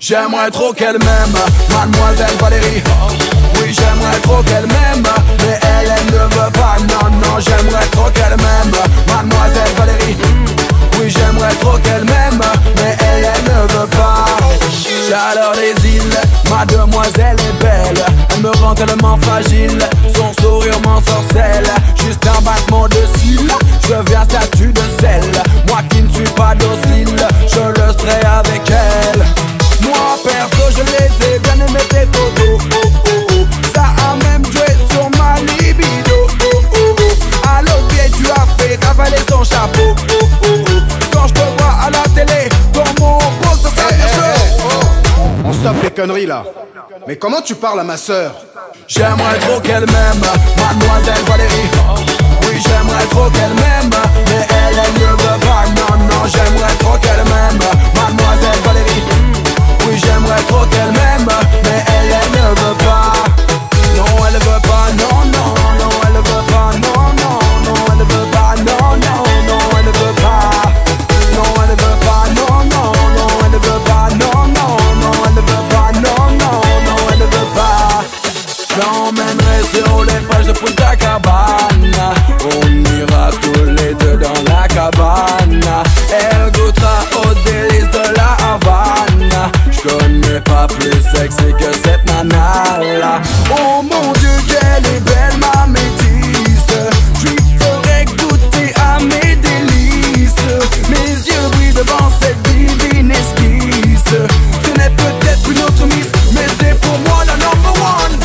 J'aimerais trop qu'elle m'aime, mademoiselle Valérie. Oui, j'aimerais trop qu'elle m'aime, mais elle ne veut pas. Non, non, j'aimerais trop qu'elle m'aime, mademoiselle Valérie. Oui, j'aimerais trop qu'elle m'aime, mais elle ne veut pas. Chaleur des îles, ma demoiselle est belle. Elle me rend tellement fragile, son sourire m'ensorcelle. Juste un battement de cils, je deviens statue de sel. Moi qui ne suis pas docile, je le serai avec elle. Moi perso je les ai bien aimés tes photos, oh, oh, oh. Ça a même joué sur ma libido, oh, oh, oh. À l'autre pied tu as fait ravaler ton chapeau, oh, oh, oh. Quand je te vois à la télé, dans mon poste de famille chaud. On stoppe les conneries là. Mais comment tu parles à ma sœur? J'aimerais trop qu'elle m'aime, mademoiselle Valérie. Oui, j'aimerais trop qu'elle m'aime, mais elle ne veut pas. Non, non, j'aimerais trop qu'elle m'aime, mademoiselle Valérie. Oui, j'aimerais trop qu'elle m'aime, mais elle ne veut pas. Non, elle veut pas, non, non, non, elle veut pas, non, non, non, elle veut pas, non, non, non, elle veut pas. Non, elle veut pas, non, non, non, elle veut pas, non, non, non, elle veut pas, non, non, non, elle veut pas. J'emmènerai sur les plages de Punta Cabana. On ira tous les deux dans la cabane. Elle goûtera aux délices de la Havane. J'connais pas plus sexy que cette nana là. Oh mon Dieu, qu'elle est belle ma métisse. J'lui ferai goûter à mes délices. Mes yeux brillent devant cette divine esquisse. Ce n'est peut-être une autre miss, mais c'est pour moi la number one.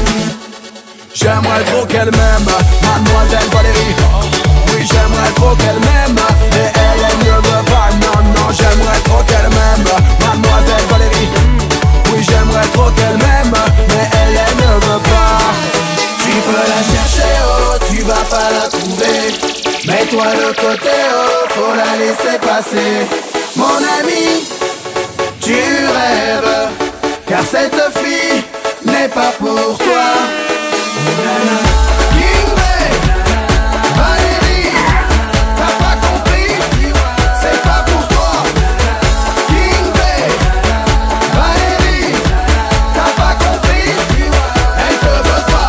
J'aimerais trop qu'elle m'aime, mademoiselle Valérie. Oui, j'aimerais trop qu'elle m'aime, mais elle ne veut pas. Non, non, j'aimerais trop qu'elle m'aime, mademoiselle Valérie. Oui, j'aimerais trop qu'elle m'aime, mais elle ne veut pas. Tu peux la chercher, oh, tu vas pas la trouver. Mets-toi de côté, oh, faut la laisser passer. Mon ami, tu rêves, car cette fille n'est pas pour toi. Kingsley, Valérie, t'as pas compris, c'est pas pour toi. Kingsley, Valérie, t'as pas compris, elle te veut pas.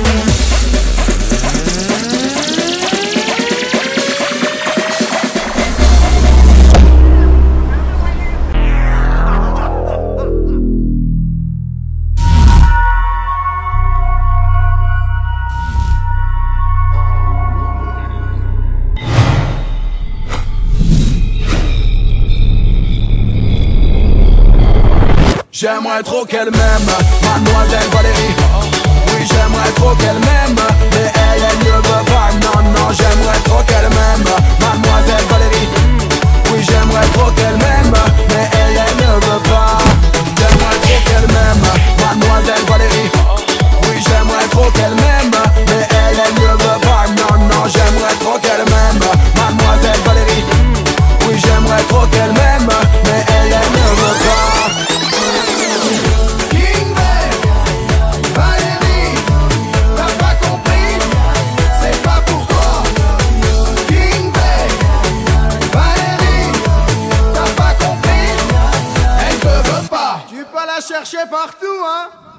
J'aimerais trop qu'elle m'aime, mademoiselle Valérie. Oui, j'aimerais trop qu'elle m'aime, mais elle ne veut pas. Non, non, j'aimerais trop qu'elle m'aime, mademoiselle Valérie. Oui, j'aimerais trop qu'elle m'aime, mais elle ne veut pas. J'aimerais trop qu'elle m'aime, mademoiselle Valérie. Oui, j'aimerais trop qu'elle m'aime, mais elle ne veut pas. Non, non, j'aimerais trop qu'elle m'aime, mademoiselle Valérie. Oui, j'aimerais trop qu'elle m'aime, mais elle ne veut pas. Tu peux la chercher partout, hein?